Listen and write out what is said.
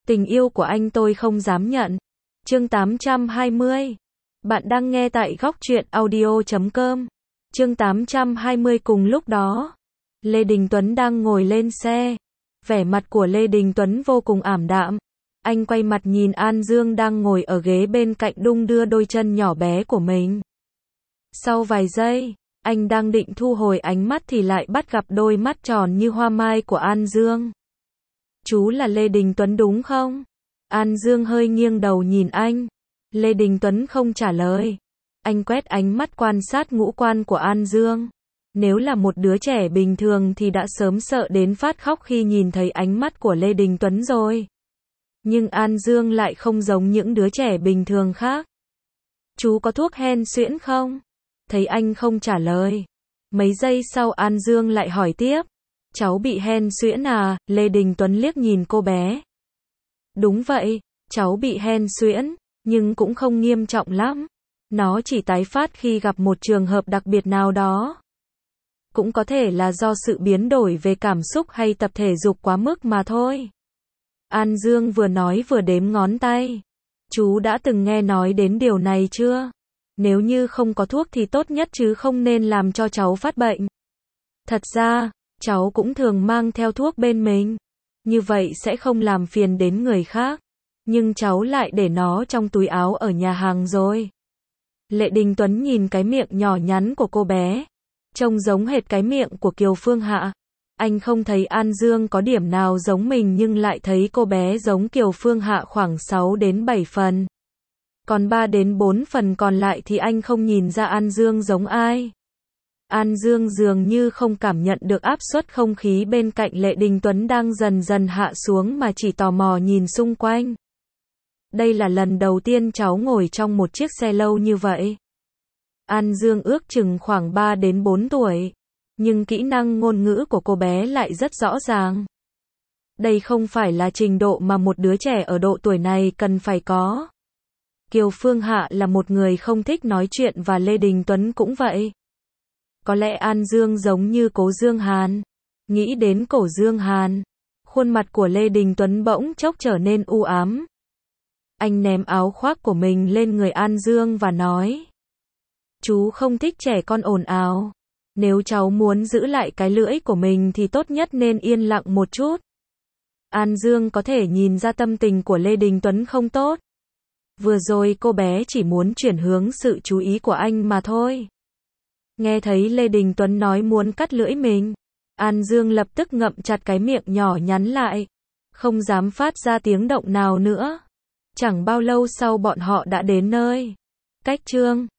Tình yêu của anh tôi không dám nhận. Chương 820. Bạn đang nghe tại góc truyện audio.com. Chương 820. Cùng lúc đó, Lê Đình Tuấn đang ngồi lên xe. Vẻ mặt của Lê Đình Tuấn vô cùng ảm đạm. Anh quay mặt nhìn An Dương đang ngồi ở ghế bên cạnh đung đưa đôi chân nhỏ bé của mình. Sau vài giây, anh đang định thu hồi ánh mắt thì lại bắt gặp đôi mắt tròn như hoa mai của An Dương. Chú là Lê Đình Tuấn đúng không? An Dương hơi nghiêng đầu nhìn anh. Lê Đình Tuấn không trả lời. Anh quét ánh mắt quan sát ngũ quan của An Dương. Nếu là một đứa trẻ bình thường thì đã sớm sợ đến phát khóc khi nhìn thấy ánh mắt của Lê Đình Tuấn rồi. Nhưng An Dương lại không giống những đứa trẻ bình thường khác. Chú có thuốc hen suyễn không? Thấy anh không trả lời. Mấy giây sau An Dương lại hỏi tiếp. Cháu bị hen suyễn à? Lê Đình Tuấn liếc nhìn cô bé. Đúng vậy, cháu bị hen suyễn, nhưng cũng không nghiêm trọng lắm. Nó chỉ tái phát khi gặp một trường hợp đặc biệt nào đó. Cũng có thể là do sự biến đổi về cảm xúc hay tập thể dục quá mức mà thôi. An Dương vừa nói vừa đếm ngón tay. Chú đã từng nghe nói đến điều này chưa? Nếu như không có thuốc thì tốt nhất chứ không nên làm cho cháu phát bệnh. Thật ra, cháu cũng thường mang theo thuốc bên mình. Như vậy sẽ không làm phiền đến người khác. Nhưng cháu lại để nó trong túi áo ở nhà hàng rồi. Lê Đình Tuấn nhìn cái miệng nhỏ nhắn của cô bé. Trông giống hệt cái miệng của Kiều Phương Hạ. Anh không thấy An Dương có điểm nào giống mình nhưng lại thấy cô bé giống Kiều Phương Hạ khoảng 6 đến 7 phần. Còn 3 đến 4 phần còn lại thì anh không nhìn ra An Dương giống ai. An Dương dường như không cảm nhận được áp suất không khí bên cạnh Lê Đình Tuấn đang dần dần hạ xuống mà chỉ tò mò nhìn xung quanh. Đây là lần đầu tiên cháu ngồi trong một chiếc xe lâu như vậy. An Dương ước chừng khoảng 3 đến 4 tuổi. Nhưng kỹ năng ngôn ngữ của cô bé lại rất rõ ràng. Đây không phải là trình độ mà một đứa trẻ ở độ tuổi này cần phải có. Kiều Phương Hạ là một người không thích nói chuyện và Lê Đình Tuấn cũng vậy. Có lẽ An Dương giống như Cố Dương Hàn. Nghĩ đến Cổ Dương Hàn, khuôn mặt của Lê Đình Tuấn bỗng chốc trở nên u ám. Anh ném áo khoác của mình lên người An Dương và nói. Chú không thích trẻ con ồn ào. Nếu cháu muốn giữ lại cái lưỡi của mình thì tốt nhất nên yên lặng một chút. An Dương có thể nhìn ra tâm tình của Lê Đình Tuấn không tốt. Vừa rồi cô bé chỉ muốn chuyển hướng sự chú ý của anh mà thôi. Nghe thấy Lê Đình Tuấn nói muốn cắt lưỡi mình, An Dương lập tức ngậm chặt cái miệng nhỏ nhắn lại, không dám phát ra tiếng động nào nữa. Chẳng bao lâu sau bọn họ đã đến nơi. Cách chương